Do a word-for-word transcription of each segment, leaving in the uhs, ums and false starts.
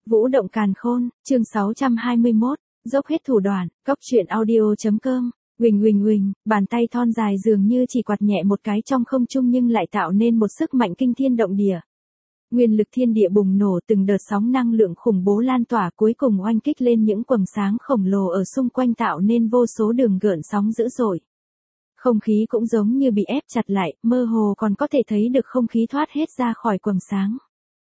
Vũ động càn khôn, chương sáu trăm hai mươi mốt, dốc hết thủ đoạn, góc truyện audio.com. Huỳnh huỳnh huỳnh, bàn tay thon dài dường như chỉ quạt nhẹ một cái trong không trung nhưng lại tạo nên một sức mạnh kinh thiên động địa. Nguyên lực thiên địa bùng nổ, từng đợt sóng năng lượng khủng bố lan tỏa, cuối cùng oanh kích lên những quầng sáng khổng lồ ở xung quanh, tạo nên vô số đường gợn sóng dữ dội. Không khí cũng giống như bị ép chặt lại, mơ hồ còn có thể thấy được không khí thoát hết ra khỏi quầng sáng.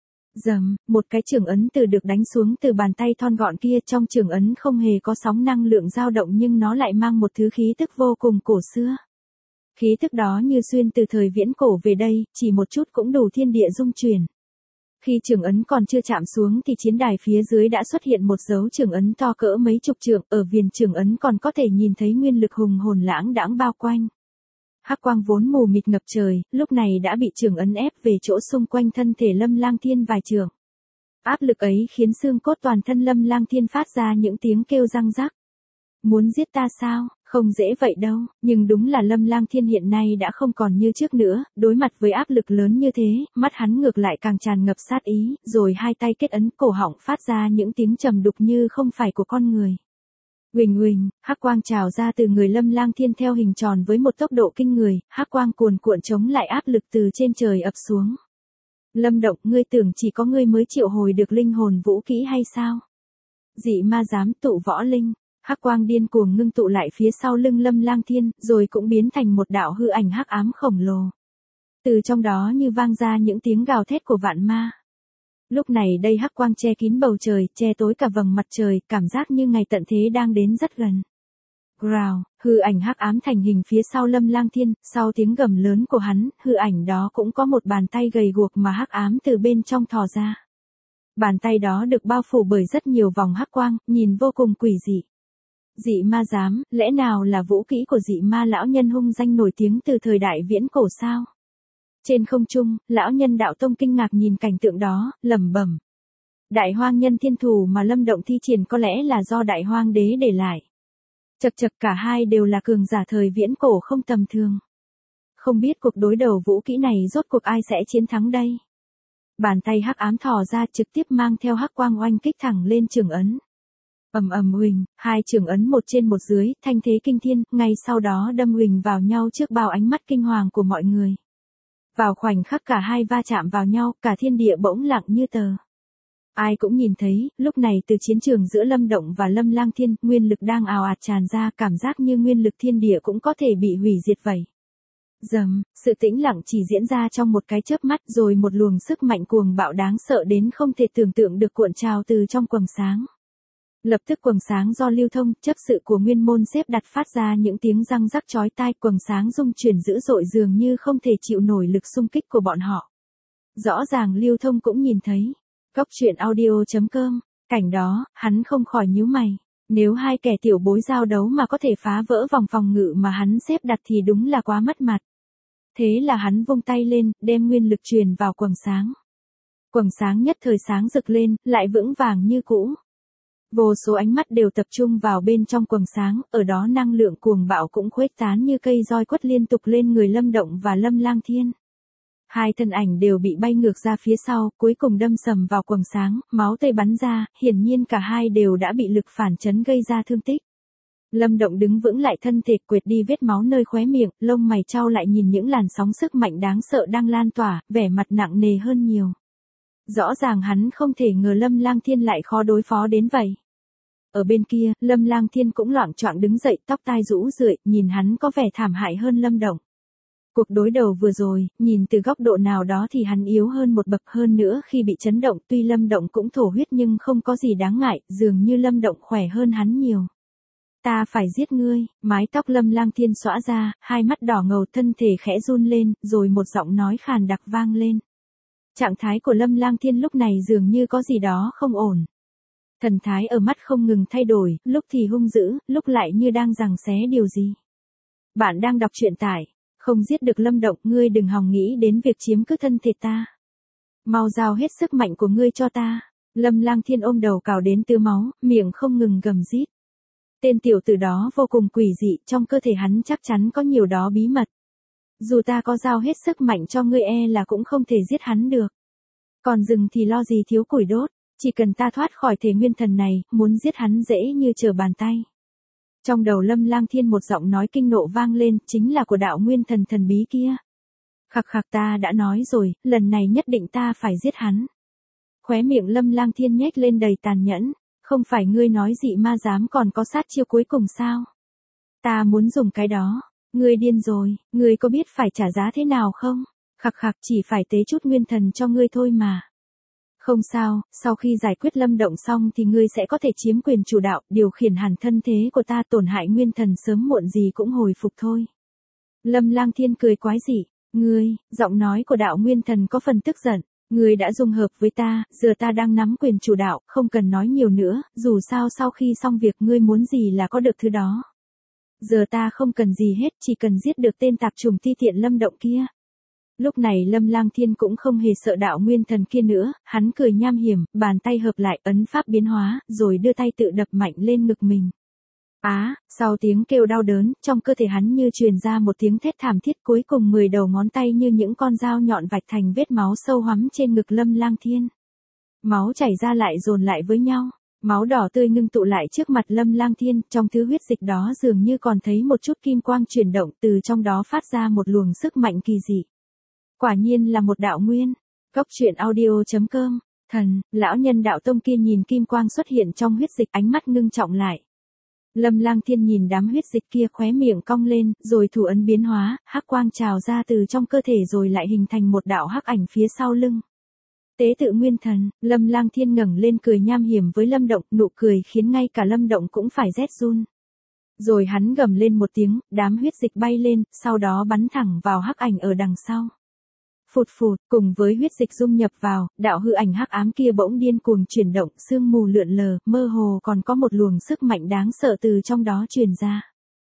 Dầm, một cái chưởng ấn từ được đánh xuống từ bàn tay thon gọn kia, trong chưởng ấn không hề có sóng năng lượng dao động nhưng nó lại mang một thứ khí tức vô cùng cổ xưa. Khí tức đó như xuyên từ thời viễn cổ về đây, chỉ một chút cũng đủ thiên địa rung chuyển. Khi chưởng ấn còn chưa chạm xuống thì chiến đài phía dưới đã xuất hiện một dấu chưởng ấn to cỡ mấy chục trượng, ở viền chưởng ấn còn có thể nhìn thấy nguyên lực hùng hồn lãng đãng bao quanh. Hắc quang vốn mù mịt ngập trời, lúc này đã bị chưởng ấn ép về chỗ xung quanh thân thể Lâm Lang Thiên vài trượng. Áp lực ấy khiến xương cốt toàn thân Lâm Lang Thiên phát ra những tiếng kêu răng rắc. Muốn giết ta sao? Không dễ vậy đâu, nhưng đúng là Lâm Lang Thiên hiện nay đã không còn như trước nữa, đối mặt với áp lực lớn như thế, mắt hắn ngược lại càng tràn ngập sát ý, rồi hai tay kết ấn, cổ họng phát ra những tiếng trầm đục như không phải của con người. Huỳnh huỳnh, hắc quang trào ra từ người Lâm Lang Thiên theo hình tròn với một tốc độ kinh người, hắc quang cuồn cuộn chống lại áp lực từ trên trời ập xuống. Lâm Động, ngươi tưởng chỉ có ngươi mới triệu hồi được linh hồn vũ kỹ hay sao? Dị ma dám tụ võ linh. Hắc quang điên cuồng ngưng tụ lại phía sau lưng Lâm Lang Thiên, rồi cũng biến thành một đạo hư ảnh hắc ám khổng lồ. Từ trong đó như vang ra những tiếng gào thét của vạn ma. Lúc này đây hắc quang che kín bầu trời, che tối cả vầng mặt trời, cảm giác như ngày tận thế đang đến rất gần. Growl, hư ảnh hắc ám thành hình phía sau Lâm Lang Thiên, sau tiếng gầm lớn của hắn, hư ảnh đó cũng có một bàn tay gầy guộc mà hắc ám từ bên trong thò ra. Bàn tay đó được bao phủ bởi rất nhiều vòng hắc quang, nhìn vô cùng quỷ dị. Dị ma giám, lẽ nào là vũ kỹ của dị ma lão nhân hung danh nổi tiếng từ thời đại viễn cổ sao? Trên không trung, lão nhân đạo tông kinh ngạc nhìn cảnh tượng đó, lẩm bẩm. Đại hoang nhân thiên thủ mà Lâm Động thi triển có lẽ là do đại hoang đế để lại. Chật chật, cả hai đều là cường giả thời viễn cổ không tầm thường. Không biết cuộc đối đầu vũ kỹ này rốt cuộc ai sẽ chiến thắng đây? Bàn tay hắc ám thò ra trực tiếp mang theo hắc quang oanh kích thẳng lên chưởng ấn. Ầm ầm huỳnh, hai chưởng ấn một trên một dưới, thanh thế kinh thiên, ngay sau đó đâm huỳnh vào nhau trước bao ánh mắt kinh hoàng của mọi người. Vào khoảnh khắc cả hai va chạm vào nhau, cả thiên địa bỗng lặng như tờ. Ai cũng nhìn thấy, lúc này từ chiến trường giữa Lâm Động và Lâm Lang Thiên, nguyên lực đang ào ạt tràn ra, cảm giác như nguyên lực thiên địa cũng có thể bị hủy diệt vậy. Dầm, sự tĩnh lặng chỉ diễn ra trong một cái chớp mắt, rồi một luồng sức mạnh cuồng bạo đáng sợ đến không thể tưởng tượng được cuộn trào từ trong quầng sáng. Lập tức quầng sáng do lưu thông, chấp sự của nguyên môn xếp đặt phát ra những tiếng răng rắc chói tai, quầng sáng rung chuyển dữ dội dường như không thể chịu nổi lực xung kích của bọn họ. Rõ ràng lưu thông cũng nhìn thấy. Góc truyện audio.com, cảnh đó, hắn không khỏi nhíu mày. Nếu hai kẻ tiểu bối giao đấu mà có thể phá vỡ vòng phòng ngự mà hắn xếp đặt thì đúng là quá mất mặt. Thế là hắn vung tay lên, đem nguyên lực truyền vào quầng sáng. Quầng sáng nhất thời sáng rực lên, lại vững vàng như cũ. Vô số ánh mắt đều tập trung vào bên trong quầng sáng, ở đó năng lượng cuồng bạo cũng khuếch tán như cây roi quất liên tục lên người Lâm Động và Lâm Lang Thiên. Hai thân ảnh đều bị bay ngược ra phía sau, cuối cùng đâm sầm vào quầng sáng, máu tươi bắn ra, hiển nhiên cả hai đều đã bị lực phản chấn gây ra thương tích. Lâm Động đứng vững lại thân thể, quệt đi vết máu nơi khóe miệng, lông mày chau lại nhìn những làn sóng sức mạnh đáng sợ đang lan tỏa, vẻ mặt nặng nề hơn nhiều. Rõ ràng hắn không thể ngờ Lâm Lang Thiên lại khó đối phó đến vậy. Ở bên kia, Lâm Lang Thiên cũng loạng choạng đứng dậy, tóc tai rũ rượi, nhìn hắn có vẻ thảm hại hơn Lâm Động. Cuộc đối đầu vừa rồi, nhìn từ góc độ nào đó thì hắn yếu hơn một bậc, hơn nữa khi bị chấn động, tuy Lâm Động cũng thổ huyết nhưng không có gì đáng ngại, dường như Lâm Động khỏe hơn hắn nhiều. Ta phải giết ngươi, mái tóc Lâm Lang Thiên xõa ra, hai mắt đỏ ngầu, thân thể khẽ run lên, rồi một giọng nói khàn đặc vang lên. Trạng thái của Lâm Lang Thiên lúc này dường như có gì đó không ổn. Thần thái ở mắt không ngừng thay đổi, lúc thì hung dữ, lúc lại như đang giằng xé điều gì. Bạn đang đọc truyện tại không giết được Lâm Động, ngươi đừng hòng nghĩ đến việc chiếm cứ thân thể ta. Mau giao hết sức mạnh của ngươi cho ta. Lâm Lang Thiên ôm đầu cào đến tứ máu, miệng không ngừng gầm rít. Tên tiểu tử đó vô cùng quỷ dị, trong cơ thể hắn chắc chắn có nhiều đó bí mật. Dù ta có giao hết sức mạnh cho ngươi e là cũng không thể giết hắn được. Còn rừng thì lo gì thiếu củi đốt. Chỉ cần ta thoát khỏi thể nguyên thần này, muốn giết hắn dễ như trở bàn tay. Trong đầu Lâm Lang Thiên một giọng nói kinh nộ vang lên, chính là của đạo nguyên thần thần bí kia. Khặc khặc, ta đã nói rồi, lần này nhất định ta phải giết hắn. Khóe miệng Lâm Lang Thiên nhếch lên đầy tàn nhẫn, không phải ngươi nói dị ma dám còn có sát chiêu cuối cùng sao? Ta muốn dùng cái đó, ngươi điên rồi, ngươi có biết phải trả giá thế nào không? Khặc khặc, chỉ phải tế chút nguyên thần cho ngươi thôi mà. Không sao, sau khi giải quyết Lâm Động xong thì ngươi sẽ có thể chiếm quyền chủ đạo, điều khiển hẳn thân thế của ta, tổn hại nguyên thần sớm muộn gì cũng hồi phục thôi. Lâm Lang Thiên cười quái dị, ngươi, giọng nói của đạo nguyên thần có phần tức giận, ngươi đã dung hợp với ta, giờ ta đang nắm quyền chủ đạo, không cần nói nhiều nữa, dù sao sau khi xong việc ngươi muốn gì là có được thứ đó. Giờ ta không cần gì hết, chỉ cần giết được tên tạp trùng ti tiện Lâm Động kia. Lúc này Lâm Lang Thiên cũng không hề sợ đạo nguyên thần kia nữa, hắn cười nham hiểm, bàn tay hợp lại, ấn pháp biến hóa, rồi đưa tay tự đập mạnh lên ngực mình. Á, à, sau tiếng kêu đau đớn, trong cơ thể hắn như truyền ra một tiếng thét thảm thiết, cuối cùng mười đầu ngón tay như những con dao nhọn vạch thành vết máu sâu hoắm trên ngực Lâm Lang Thiên. Máu chảy ra lại dồn lại với nhau, máu đỏ tươi ngưng tụ lại trước mặt Lâm Lang Thiên, trong thứ huyết dịch đó dường như còn thấy một chút kim quang chuyển động, từ trong đó phát ra một luồng sức mạnh kỳ dị. Quả nhiên là một đạo nguyên. Cốc truyện audio chấm com. Thần, lão nhân đạo tông kia nhìn kim quang xuất hiện trong huyết dịch, ánh mắt ngưng trọng lại. Lâm Lang Thiên nhìn đám huyết dịch kia, khóe miệng cong lên, rồi thủ ấn biến hóa, hắc quang trào ra từ trong cơ thể rồi lại hình thành một đạo hắc ảnh phía sau lưng. Tế tự nguyên thần, Lâm Lang Thiên ngẩng lên cười nham hiểm với Lâm Động, nụ cười khiến ngay cả Lâm Động cũng phải rét run. Rồi hắn gầm lên một tiếng, đám huyết dịch bay lên, sau đó bắn thẳng vào hắc ảnh ở đằng sau. Phụt phụt, cùng với huyết dịch dung nhập vào, đạo hư ảnh hắc ám kia bỗng điên cuồng chuyển động, sương mù lượn lờ, mơ hồ còn có một luồng sức mạnh đáng sợ từ trong đó truyền ra.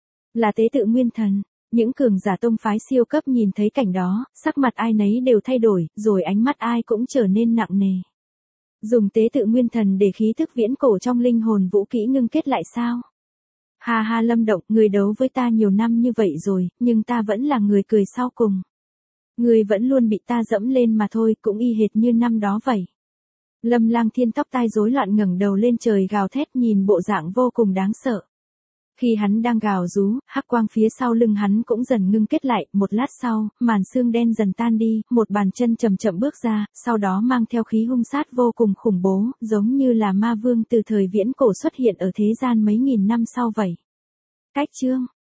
Là tế tự nguyên thần. Những cường giả tông phái siêu cấp nhìn thấy cảnh đó, sắc mặt ai nấy đều thay đổi, rồi ánh mắt ai cũng trở nên nặng nề. Dùng tế tự nguyên thần để khí thức viễn cổ trong linh hồn vũ kỹ ngưng kết lại sao? Ha ha, Lâm Động, người đấu với ta nhiều năm như vậy rồi, nhưng ta vẫn là người cười sau cùng. Người vẫn luôn bị ta dẫm lên mà thôi, cũng y hệt như năm đó vậy. Lâm Lang Thiên tóc tai rối loạn ngẩng đầu lên trời gào thét, nhìn bộ dạng vô cùng đáng sợ. Khi hắn đang gào rú, hắc quang phía sau lưng hắn cũng dần ngưng kết lại, một lát sau, màn xương đen dần tan đi, một bàn chân chậm chậm bước ra, sau đó mang theo khí hung sát vô cùng khủng bố, giống như là ma vương từ thời viễn cổ xuất hiện ở thế gian mấy nghìn năm sau vậy. Cách chương